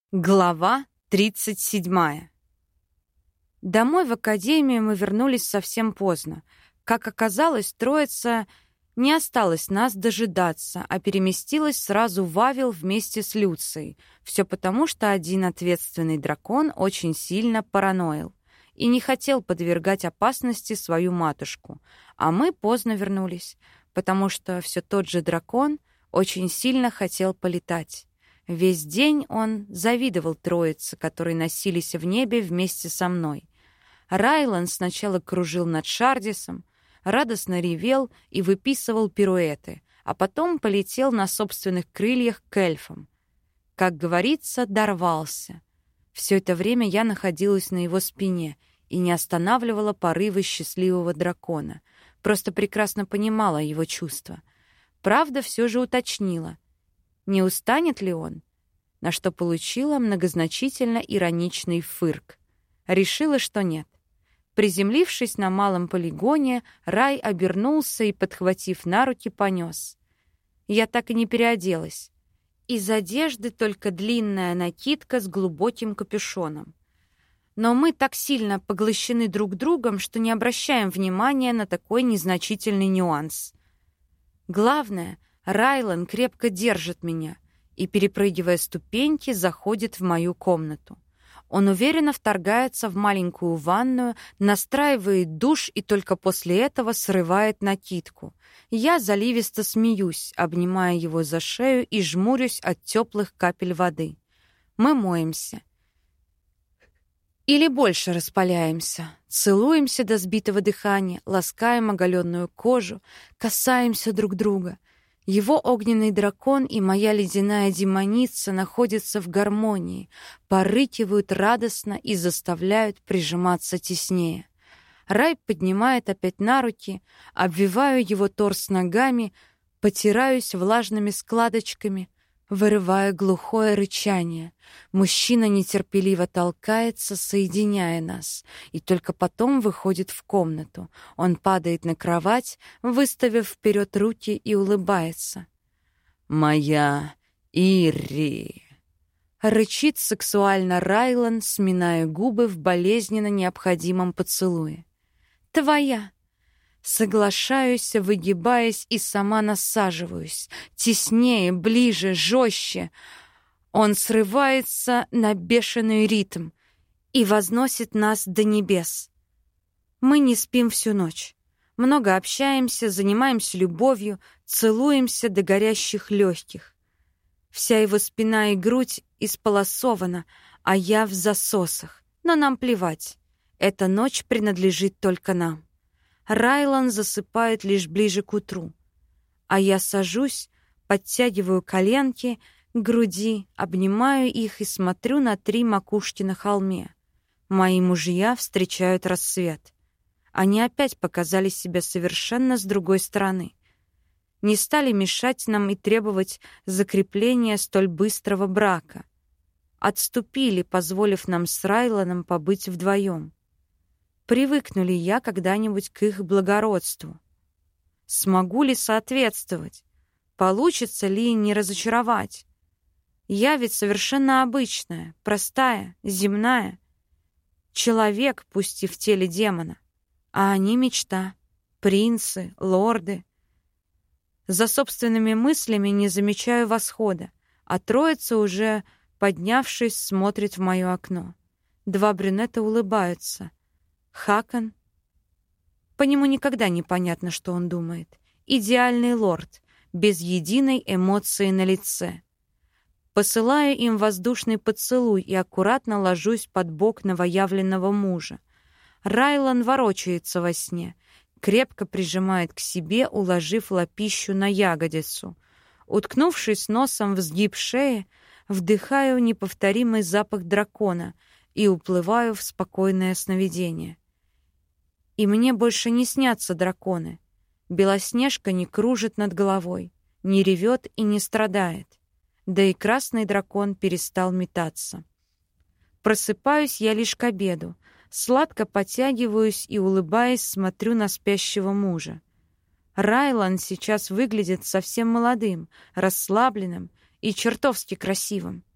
Глава 37. Домой в академию мы вернулись совсем поздно. Как оказалось, троица не осталась нас дожидаться, а переместилась сразу в Вавил вместе с Люцией. Все потому, что один ответственный дракон очень сильно параноил и не хотел подвергать опасности свою матушку. А мы поздно вернулись, потому что все тот же дракон очень сильно хотел полетать. Весь день он завидовал троице, которые носились в небе вместе со мной. Райлан сначала кружил над Шардисом, радостно ревел и выписывал пируэты, а потом полетел на собственных крыльях к эльфам. Как говорится, дорвался. Все это время я находилась на его спине и не останавливала порывы счастливого дракона, просто прекрасно понимала его чувства. Правда, все же уточнила, не устанет ли он? На что получила многозначительно ироничный фырк. Решила, что нет. Приземлившись на малом полигоне, Рай обернулся и, подхватив на руки, понес. Я так и не переоделась. Из одежды только длинная накидка с глубоким капюшоном. Но мы так сильно поглощены друг другом, что не обращаем внимания на такой незначительный нюанс. Главное, Райлан крепко держит меня и, перепрыгивая ступеньки, заходит в мою комнату. Он уверенно вторгается в маленькую ванную, настраивает душ и только после этого срывает накидку. Я заливисто смеюсь, обнимая его за шею и жмурюсь от теплых капель воды. Мы моемся. Или больше распаляемся. Целуемся до сбитого дыхания, ласкаем оголенную кожу, касаемся друг друга. Его огненный дракон и моя ледяная демоница находятся в гармонии, порыкивают радостно и заставляют прижиматься теснее. Рай поднимает опять на руки, обвиваю его торс ногами, потираюсь влажными складочками, вырывая глухое рычание. Мужчина нетерпеливо толкается, соединяя нас, и только потом выходит в комнату. Он падает на кровать, выставив вперед руки, и улыбается. «Моя Ирри!» Рычит сексуально Райлан, сминая губы в болезненно необходимом поцелуе. «Твоя!» Соглашаюсь, выгибаясь, и сама насаживаюсь. Теснее, ближе, жестче. Он срывается на бешеный ритм и возносит нас до небес. Мы не спим всю ночь. Много общаемся, занимаемся любовью, целуемся до горящих легких. Вся его спина и грудь исполосована, а я в засосах. Но нам плевать. Эта ночь принадлежит только нам. Райлан засыпает лишь ближе к утру, а я сажусь, подтягиваю коленки к груди, обнимаю их и смотрю на 3 макушки на холме. Мои мужья встречают рассвет. Они опять показали себя совершенно с другой стороны. Не стали мешать нам и требовать закрепления столь быстрого брака. Отступили, позволив нам с Райланом побыть вдвоем. Привыкну ли я когда-нибудь к их благородству? Смогу ли соответствовать? Получится ли не разочаровать? Я ведь совершенно обычная, простая, земная. Человек, пусть и в теле демона. А они мечта. Принцы, лорды. За собственными мыслями не замечаю восхода, а троица, уже поднявшись, смотрит в мое окно. 2 брюнета улыбаются. Хакон. По нему никогда не понятно, что он думает. Идеальный лорд, без единой эмоции на лице. Посылаю им воздушный поцелуй и аккуратно ложусь под бок новоявленного мужа. Райлан ворочается во сне, крепко прижимает к себе, уложив лапищу на ягодицу. Уткнувшись носом в сгиб шеи, вдыхаю неповторимый запах дракона и уплываю в спокойное сновидение. И мне больше не снятся драконы. Белоснежка не кружит над головой, не ревет и не страдает. Да и красный дракон перестал метаться. Просыпаюсь я лишь к обеду. Сладко потягиваюсь и, улыбаясь, смотрю на спящего мужа. Райлан сейчас выглядит совсем молодым, расслабленным и чертовски красивым.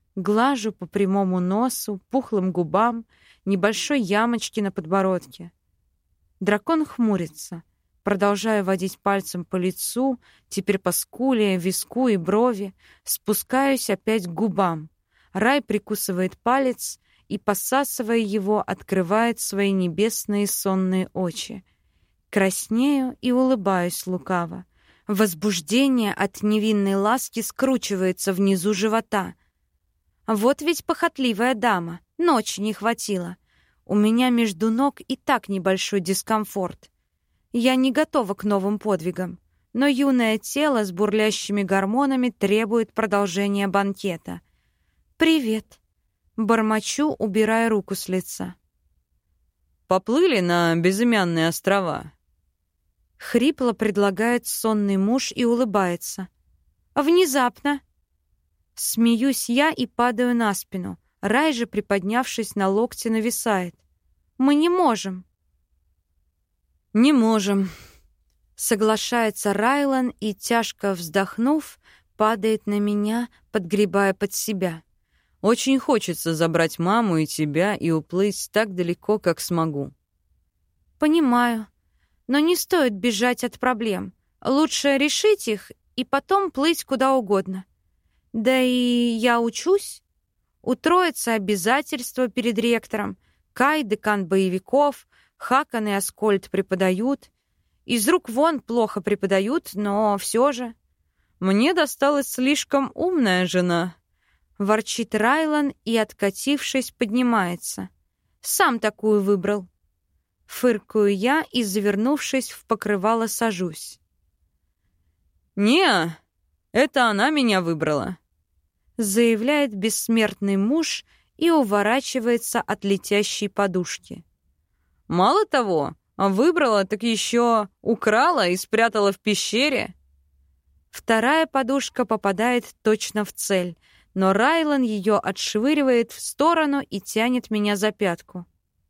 Глажу по прямому носу, пухлым губам, небольшой ямочке на подбородке. Дракон хмурится. Продолжаю водить пальцем по лицу, теперь по скуле, виску и брови. Спускаюсь опять к губам. Рай прикусывает палец и, посасывая его, открывает свои небесные сонные очи. Краснею и улыбаюсь лукаво. Возбуждение от невинной ласки скручивается внизу живота. Вот ведь похотливая дама, ночи не хватило. У меня между ног и так небольшой дискомфорт. Я не готова к новым подвигам, но юное тело с бурлящими гормонами требует продолжения банкета. «Привет», — бормочу, убирая руку с лица. «Поплыли на безымянные острова?» Хрипло предлагает сонный муж и улыбается. Внезапно. Смеюсь я и падаю на спину. Рай же, приподнявшись на локте, нависает. Мы не можем. «Не можем», — соглашается Райлан и, тяжко вздохнув, падает на меня, подгребая под себя. «Очень хочется забрать маму и тебя и уплыть так далеко, как смогу». «Понимаю, но не стоит бежать от проблем. Лучше решить их и потом плыть куда угодно. Да и я учусь. У троицы обязательства перед ректором. Кай — декан боевиков, Хакон и Аскольд преподают. Из рук вон плохо преподают, но все же. «Мне досталась слишком умная жена», — ворчит Райлан и, откатившись, поднимается. «Сам такую выбрал». Фыркаю я и, завернувшись в покрывало, сажусь. «Не, это она меня выбрала», — заявляет бессмертный муж и уворачивается от летящей подушки. «Мало того, выбрала, так еще украла и спрятала в пещере». Вторая подушка попадает точно в цель, но Райлан ее отшвыривает в сторону и тянет меня за пятку.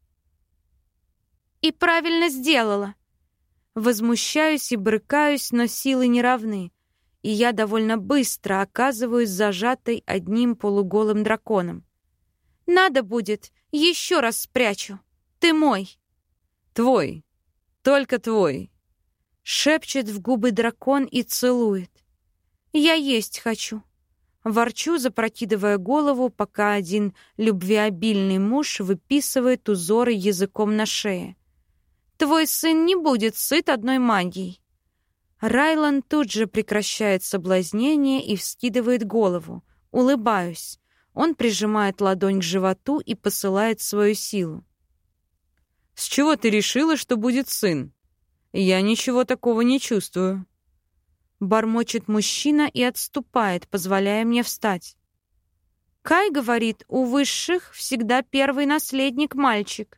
«И правильно сделала!» Возмущаюсь и брыкаюсь, но силы не равны, и я довольно быстро оказываюсь зажатой одним полуголым драконом. «Надо будет, еще раз спрячу. Ты мой!» «Твой, только твой!» Шепчет в губы дракон и целует. «Я есть хочу!» Ворчу, запрокидывая голову, пока один любвеобильный муж выписывает узоры языком на шее. «Твой сын не будет сыт одной магией!» Райлан тут же прекращает соблазнение и вскидывает голову. Улыбаюсь. Он прижимает ладонь к животу и посылает свою силу. «С чего ты решила, что будет сын? Я ничего такого не чувствую». Бормочет мужчина и отступает, позволяя мне встать. Кай говорит, у высших всегда первый наследник мальчик.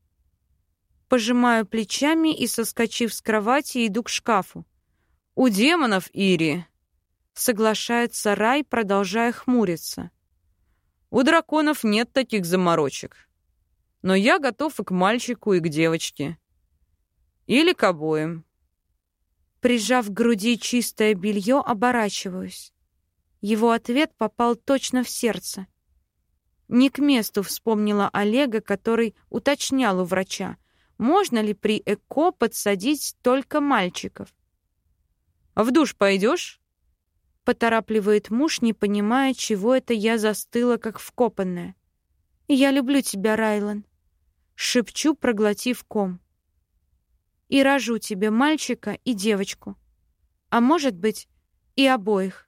Пожимаю плечами и, соскочив с кровати, иду к шкафу. «У демонов, Ири», — соглашается Рай, продолжая хмуриться. «У драконов нет таких заморочек. Но я готов и к мальчику, и к девочке. Или к обоим». Прижав к груди чистое белье, оборачиваюсь. Его ответ попал точно в сердце. Не к месту вспомнила Олега, который уточнял у врача, можно ли при ЭКО подсадить только мальчиков. «А в душ пойдешь?» Поторапливает муж, не понимая, чего это я застыла, как вкопанная. «Я люблю тебя, Райлан», — шепчу, проглотив ком. «И рожу тебе мальчика и девочку. А может быть, и обоих».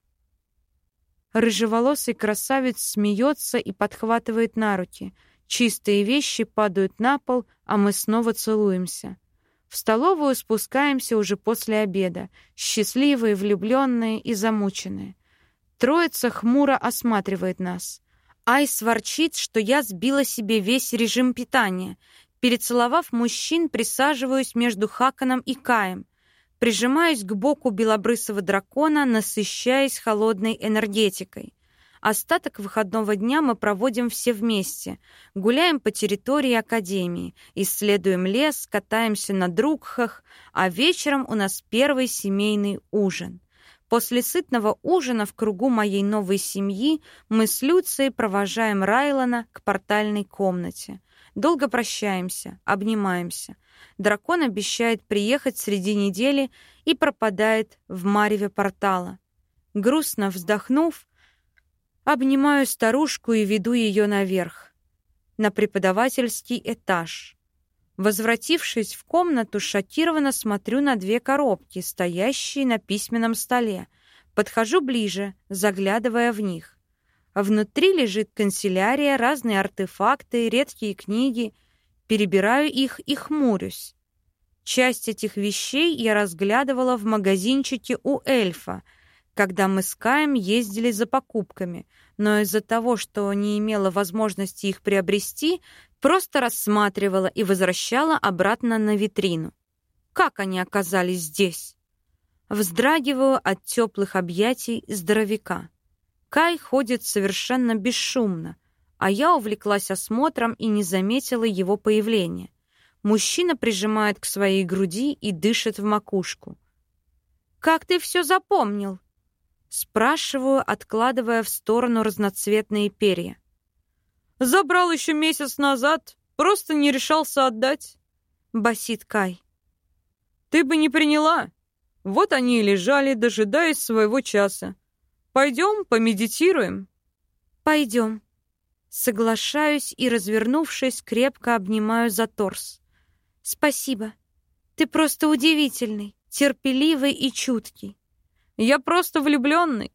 Рыжеволосый красавец смеется и подхватывает на руки. Чистые вещи падают на пол, а мы снова целуемся. В столовую спускаемся уже после обеда, счастливые, влюбленные и замученные. Троица хмуро осматривает нас. Айс ворчит, что я сбила себе весь режим питания. Перецеловав мужчин, присаживаюсь между Хаконом и Каем. Прижимаюсь к боку белобрысого дракона, насыщаясь холодной энергетикой. Остаток выходного дня мы проводим все вместе. Гуляем по территории академии, исследуем лес, катаемся на друкхах, а вечером у нас первый семейный ужин. После сытного ужина в кругу моей новой семьи мы с Люцией провожаем Райлана к портальной комнате. Долго прощаемся, обнимаемся. Дракон обещает приехать среди недели и пропадает в мареве портала. Грустно вздохнув, обнимаю старушку и веду ее наверх, на преподавательский этаж. Возвратившись в комнату, шокированно смотрю на 2 коробки, стоящие на письменном столе. Подхожу ближе, заглядывая в них. Внутри лежит канцелярия, разные артефакты, редкие книги. Перебираю их и хмурюсь. Часть этих вещей я разглядывала в магазинчике у эльфа, когда мы с Каем ездили за покупками, но из-за того, что не имела возможности их приобрести, просто рассматривала и возвращала обратно на витрину. Как они оказались здесь? Вздрагиваю от теплых объятий здоровяка. Кай ходит совершенно бесшумно, а я увлеклась осмотром и не заметила его появления. Мужчина прижимает к своей груди и дышит в макушку. «Как ты все запомнил?» Спрашиваю, откладывая в сторону разноцветные перья. «Забрал еще месяц назад, просто не решался отдать», — басит Кай. «Ты бы не приняла. Вот они и лежали, дожидаясь своего часа. Пойдем, помедитируем?» «Пойдем». Соглашаюсь и, развернувшись, крепко обнимаю за торс. «Спасибо. Ты просто удивительный, терпеливый и чуткий». «Я просто влюбленный»,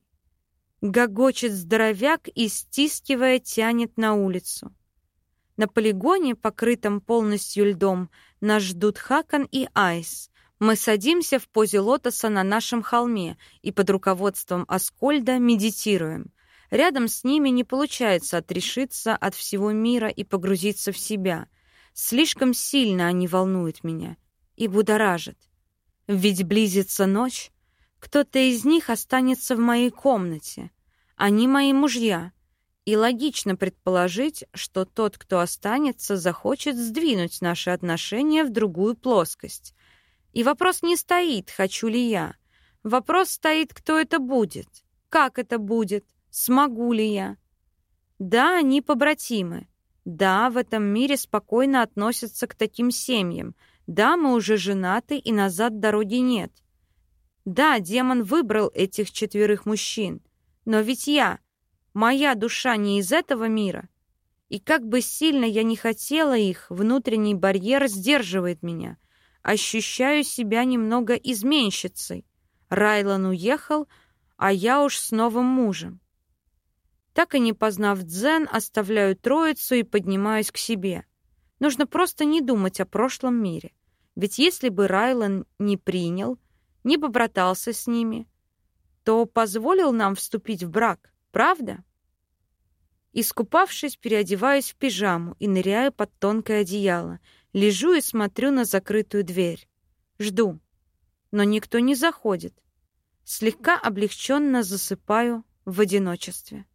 — гогочет здоровяк и, стискивая, тянет на улицу. На полигоне, покрытом полностью льдом, нас ждут Хакон и Айс. Мы садимся в позе лотоса на нашем холме и под руководством Аскольда медитируем. Рядом с ними не получается отрешиться от всего мира и погрузиться в себя. Слишком сильно они волнуют меня и будоражат. Ведь близится ночь. Кто-то из них останется в моей комнате. Они мои мужья. И логично предположить, что тот, кто останется, захочет сдвинуть наши отношения в другую плоскость. И вопрос не стоит, хочу ли я. Вопрос стоит, кто это будет, как это будет, смогу ли я. Да, они побратимы. Да, в этом мире спокойно относятся к таким семьям. Да, мы уже женаты, и назад дороги нет. Да, демон выбрал этих 4 мужчин, но ведь моя душа не из этого мира. И как бы сильно я ни хотела их, внутренний барьер сдерживает меня. Ощущаю себя немного изменщицей. Райлан уехал, а я уж с новым мужем. Так и не познав дзен, оставляю троицу и поднимаюсь к себе. Нужно просто не думать о прошлом мире. Ведь если бы Райлан не принял, не побратался с ними, то позволил нам вступить в брак, правда? Искупавшись, переодеваюсь в пижаму и ныряю под тонкое одеяло. Лежу и смотрю на закрытую дверь. Жду, но никто не заходит. Слегка облегченно засыпаю в одиночестве.